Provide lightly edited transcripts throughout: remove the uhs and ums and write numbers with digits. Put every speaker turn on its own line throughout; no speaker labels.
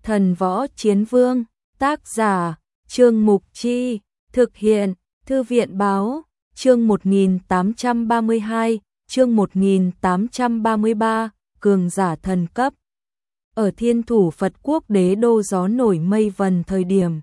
Thần Võ Chiến Vương, tác giả, Trương Mục Chi, thực hiện, Thư viện Báo, chương 1832, chương 1833, cường giả thần cấp. Ở Thiên Thủ Phật Quốc đế đô gió nổi mây vần thời điểm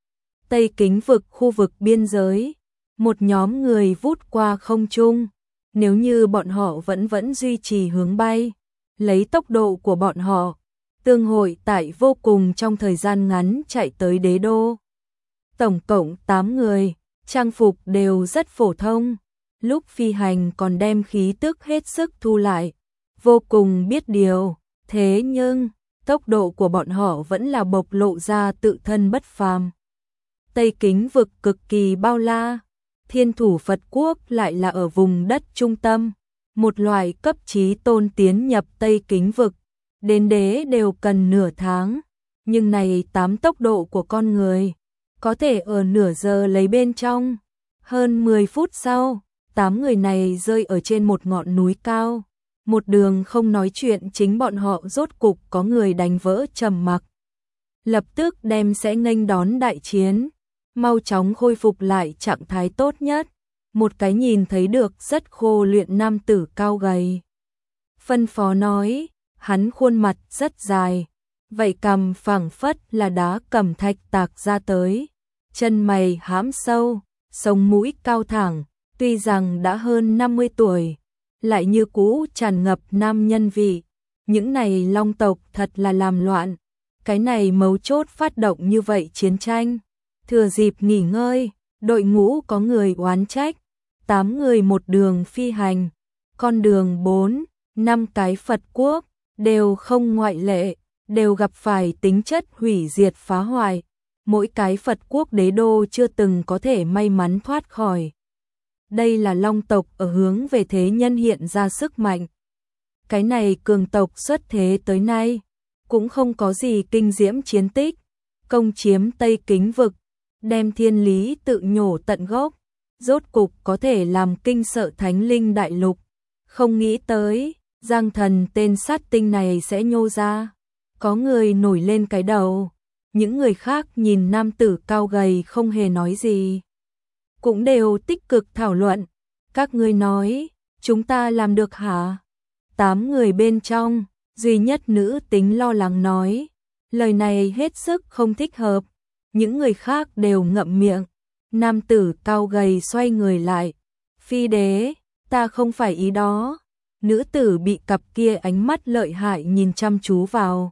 Tây Kính vực khu vực biên giới, một nhóm người vút qua không trung. Nếu như bọn họ vẫn duy trì hướng bay, lấy tốc độ của bọn họ, tương hội tại vô cùng trong thời gian ngắn chạy tới đế đô. Tổng cộng 8 người, trang phục đều rất phổ thông, lúc phi hành còn đem khí tức hết sức thu lại, vô cùng biết điều, thế nhưng tốc độ của bọn họ vẫn là bộc lộ ra tự thân bất phàm. Tây Kính vực cực kỳ bao la, Thiên Thủ Phật Quốc lại là ở vùng đất trung tâm, một loại cấp chí tôn tiến nhập Tây Kính vực, đến đế đều cần nửa tháng, nhưng này 8 tốc độ của con người, có thể ở nửa giờ lấy bên trong. Hơn 10 phút sau, 8 người này rơi ở trên một ngọn núi cao, một đường không nói chuyện, chính bọn họ rốt cục có người đánh vỡ trầm mặc. Lập tức đem sẽ nghênh đón đại chiến, mau chóng khôi phục lại trạng thái tốt nhất. Một cái nhìn thấy được rất khô luyện nam tử cao gầy. Phân phó nói, hắn khuôn mặt rất dài, vậy cằm phẳng phất là đá cẩm thạch tạc ra tới, chân mày hãm sâu, sống mũi cao thẳng, tuy rằng đã hơn 50 tuổi, lại như cũ tràn ngập nam nhân vị. Những này long tộc thật là làm loạn, cái này mấu chốt phát động như vậy chiến tranh. Thừa dịp nghỉ ngơi, đội ngũ có người oán trách, 8 người một đường phi hành, con đường 4, 5 cái Phật quốc, đều không ngoại lệ, đều gặp phải tính chất hủy diệt phá hoại. Mỗi cái Phật quốc đế đô chưa từng có thể may mắn thoát khỏi. Đây là long tộc ở hướng về thế nhân hiện ra sức mạnh. Cái này cường tộc xuất thế tới nay, cũng không có gì kinh diễm chiến tích, công chiếm Tây Kính vực, đem thiên lý tự nhổ tận gốc, rốt cục có thể làm kinh sợ thánh linh đại lục. Không nghĩ tới, Giang Thần tên sát tinh này sẽ nhô ra. Có người nổi lên cái đầu, những người khác nhìn nam tử cao gầy không hề nói gì, cũng đều tích cực thảo luận. Các ngươi nói, chúng ta làm được hả? 8 người bên trong, duy nhất nữ tính lo lắng nói, lời này hết sức không thích hợp. Những người khác đều ngậm miệng. Nam tử cao gầy xoay người lại, phi đế, ta không phải ý đó. Nữ tử bị cặp kia ánh mắt lợi hại nhìn chăm chú vào,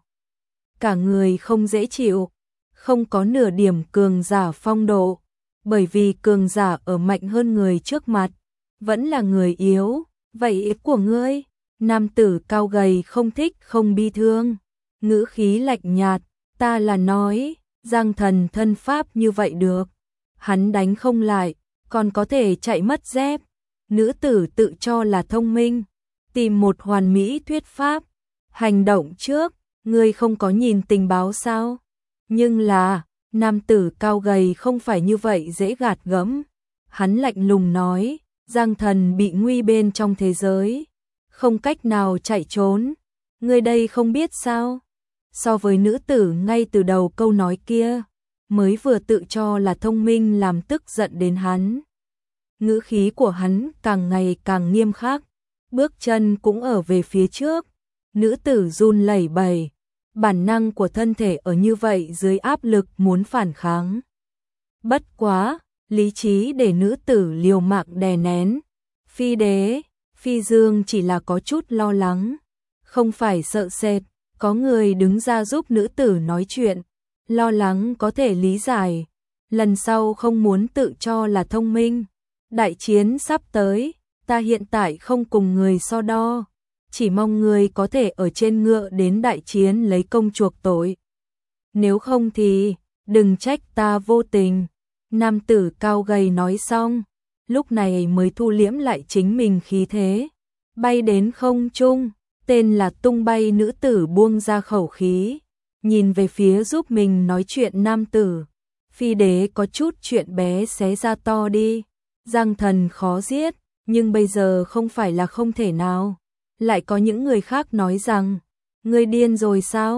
cả người không dễ chịu, không có nửa điểm cường giả phong độ, bởi vì cường giả ở mạnh hơn người trước mặt, vẫn là người yếu. Vậy ý của ngươi? Nam tử cao gầy không thích không bi thương, ngữ khí lạnh nhạt, ta là nói, Giang Thần thân pháp như vậy được, hắn đánh không lại, còn có thể chạy mất dép. Nữ tử tự cho là thông minh, tìm một hoàn mỹ thuyết pháp, hành động trước, ngươi không có nhìn tình báo sao? Nhưng là, nam tử cao gầy không phải như vậy dễ gạt gẫm. Hắn lạnh lùng nói, Giang Thần bị nguy bên trong thế giới, không cách nào chạy trốn, ngươi đây không biết sao? So với nữ tử ngay từ đầu câu nói kia, mới vừa tự cho là thông minh làm tức giận đến hắn. Ngữ khí của hắn càng ngày càng nghiêm khắc, bước chân cũng ở về phía trước. Nữ tử run lẩy bẩy, bản năng của thân thể ở như vậy dưới áp lực muốn phản kháng. Bất quá, lý trí để nữ tử liều mạng đè nén. Phi đế, Phi Dương chỉ là có chút lo lắng, không phải sợ sệt. Có người đứng ra giúp nữ tử nói chuyện, lo lắng có thể lý giải, lần sau không muốn tự cho là thông minh. Đại chiến sắp tới, ta hiện tại không cùng người so đo, chỉ mong người có thể ở trên ngựa đến đại chiến lấy công chuộc tội. Nếu không thì, đừng trách ta vô tình. Nam tử cao gầy nói xong, lúc này mới thu liễm lại chính mình khí thế, bay đến không trung. Tên là tung bay nữ tử buông ra khẩu khí, nhìn về phía giúp mình nói chuyện nam tử. Phi đế có chút chuyện bé xé ra to đi. Giang Thần khó giết, nhưng bây giờ không phải là không thể nào. Lại có những người khác nói rằng, ngươi điên rồi sao?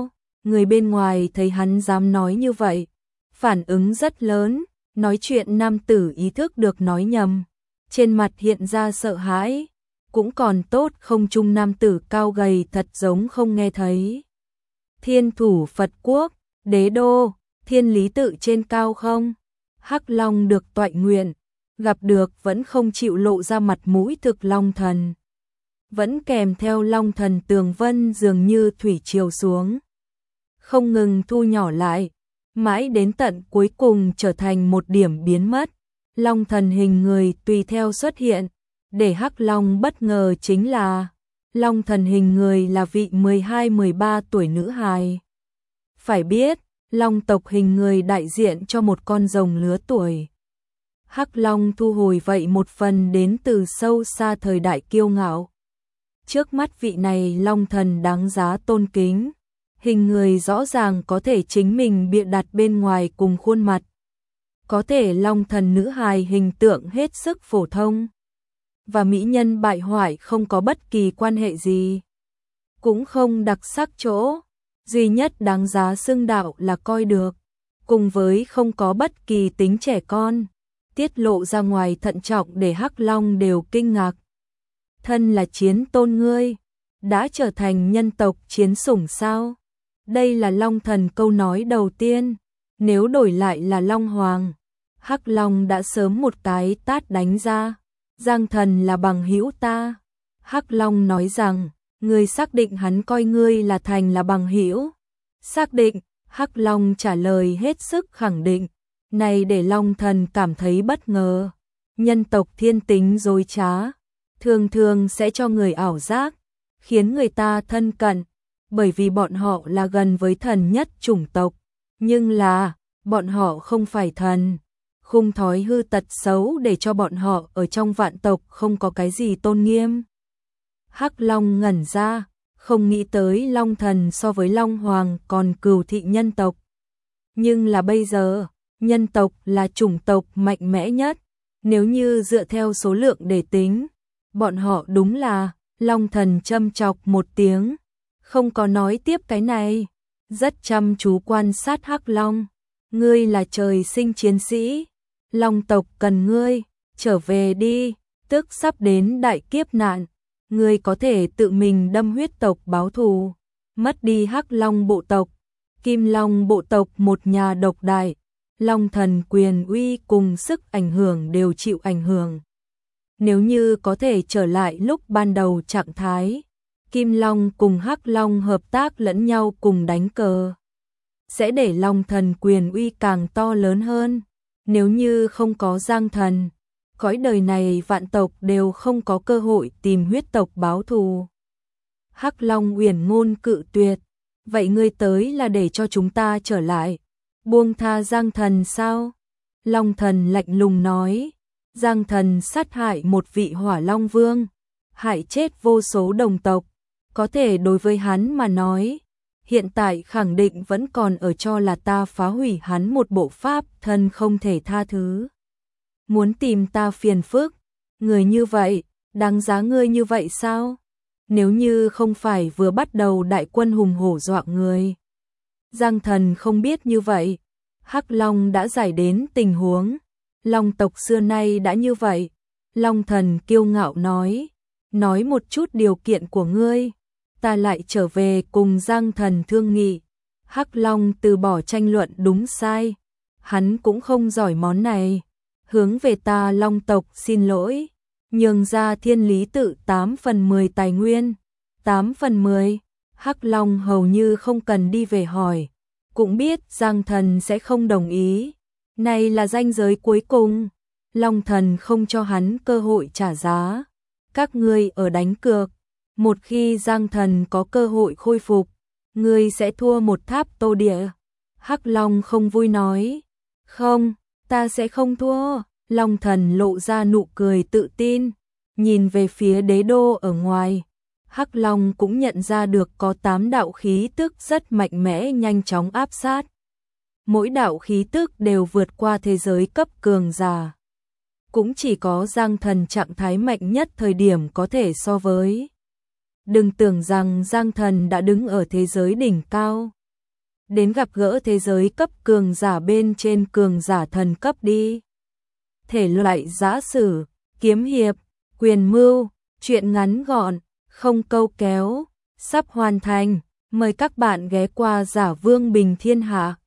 Người bên ngoài thấy hắn dám nói như vậy, phản ứng rất lớn, nói chuyện nam tử ý thức được nói nhầm, trên mặt hiện ra sợ hãi, cũng còn tốt không trung nam tử cao gầy thật giống không nghe thấy. Thiên thủ Phật quốc, đế đô, thiên lý tự trên cao không? Hắc Long được toại nguyện, gặp được vẫn không chịu lộ ra mặt mũi thực Long thần. Vẫn kèm theo Long thần tường vân dường như thủy triều xuống. Không ngừng thu nhỏ lại, mãi đến tận cuối cùng trở thành một điểm biến mất. Long thần hình người tùy theo xuất hiện, để Hắc Long bất ngờ chính là Long thần hình người là vị 12-13 tuổi nữ hài. Phải biết, Long tộc hình người đại diện cho một con rồng lứa tuổi. Hắc Long thu hồi vậy một phần đến từ sâu xa thời đại kiêu ngạo. Trước mắt vị này Long thần đáng giá tôn kính. Hình người rõ ràng có thể chính mình bịa đặt bên ngoài cùng khuôn mặt. Có thể Long thần nữ hài hình tượng hết sức phổ thông. Và mỹ nhân bại hoại không có bất kỳ quan hệ gì. Cũng không đặc sắc chỗ. Duy nhất đáng giá xưng đạo là coi được. Cùng với không có bất kỳ tính trẻ con. Tiết lộ ra ngoài thận trọng để Hắc Long đều kinh ngạc. Thân là chiến tôn ngươi, đã trở thành nhân tộc chiến sủng sao? Đây là Long thần câu nói đầu tiên, nếu đổi lại là Long Hoàng, Hắc Long đã sớm một cái tát đánh ra. Giang thần là bằng hữu ta. Hắc Long nói rằng, ngươi xác định hắn coi ngươi là thành là bằng hữu? Xác định, Hắc Long trả lời hết sức khẳng định. Này để Long thần cảm thấy bất ngờ. Nhân tộc thiên tính dối trá, thường thường sẽ cho người ảo giác, khiến người ta thân cận, bởi vì bọn họ là gần với thần nhất chủng tộc. Nhưng là, bọn họ không phải thần. Khung thói hư tật xấu để cho bọn họ ở trong vạn tộc không có cái gì tôn nghiêm. Hắc Long ngẩn ra, không nghĩ tới Long thần so với Long Hoàng còn cừu thị nhân tộc. Nhưng là bây giờ, nhân tộc là chủng tộc mạnh mẽ nhất. Nếu như dựa theo số lượng để tính, bọn họ đúng là, Long thần châm chọc một tiếng. Không có nói tiếp cái này, rất chăm chú quan sát Hắc Long. Ngươi là trời sinh chiến sĩ, Long tộc cần ngươi, trở về đi, tức sắp đến đại kiếp nạn. Ngươi có thể tự mình đâm huyết tộc báo thù, mất đi Hắc Long bộ tộc, Kim Long bộ tộc một nhà độc đại. Long thần quyền uy cùng sức ảnh hưởng đều chịu ảnh hưởng. Nếu như có thể trở lại lúc ban đầu trạng thái, Kim Long cùng Hắc Long hợp tác lẫn nhau cùng đánh cờ, sẽ để Long thần quyền uy càng to lớn hơn. Nếu như không có Giang thần, cõi đời này vạn tộc đều không có cơ hội tìm huyết tộc báo thù. Hắc Long uyển ngôn cự tuyệt, vậy ngươi tới là để cho chúng ta trở lại, buông tha Giang thần sao? Long thần lạnh lùng nói, Giang thần sát hại một vị Hỏa Long vương, hại chết vô số đồng tộc, có thể đối với hắn mà nói, hiện tại khẳng định vẫn còn ở cho là ta phá hủy hắn một bộ pháp thân không thể tha thứ. Muốn tìm ta phiền phức, người như vậy, đáng giá ngươi như vậy sao? Nếu như không phải vừa bắt đầu đại quân hùng hổ dọa người. Giang thần không biết như vậy, Hắc Long đã giải đến tình huống, Long tộc xưa nay đã như vậy. Long thần kiêu ngạo nói một chút điều kiện của ngươi, ta lại trở về cùng Giang thần thương nghị. Hắc Long từ bỏ tranh luận đúng sai, hắn cũng không giỏi món này, hướng về ta Long tộc xin lỗi, nhường ra thiên lý tự 8/10 tài nguyên. 8/10, Hắc Long hầu như không cần đi về hỏi, cũng biết Giang thần sẽ không đồng ý. Này là ranh giới cuối cùng, Long thần không cho hắn cơ hội trả giá. Các ngươi ở đánh cược, một khi Giang thần có cơ hội khôi phục, ngươi sẽ thua một tháp tô địa. Hắc Long không vui nói, không, ta sẽ không thua. Long thần lộ ra nụ cười tự tin, nhìn về phía đế đô ở ngoài. Hắc Long cũng nhận ra được có 8 đạo khí tức rất mạnh mẽ nhanh chóng áp sát. Mỗi đạo khí tức đều vượt qua thế giới cấp cường giả. Cũng chỉ có Giang thần trạng thái mạnh nhất thời điểm có thể so với. Đừng tưởng rằng Giang thần đã đứng ở thế giới đỉnh cao. đến gặp gỡ thế giới cấp cường giả bên trên cường giả thần cấp đi. Thể loại giã sử, kiếm hiệp, quyền mưu, truyện ngắn gọn, không câu kéo, sắp hoàn thành. Mời các bạn ghé qua Giả Vương Bình Thiên Hạ.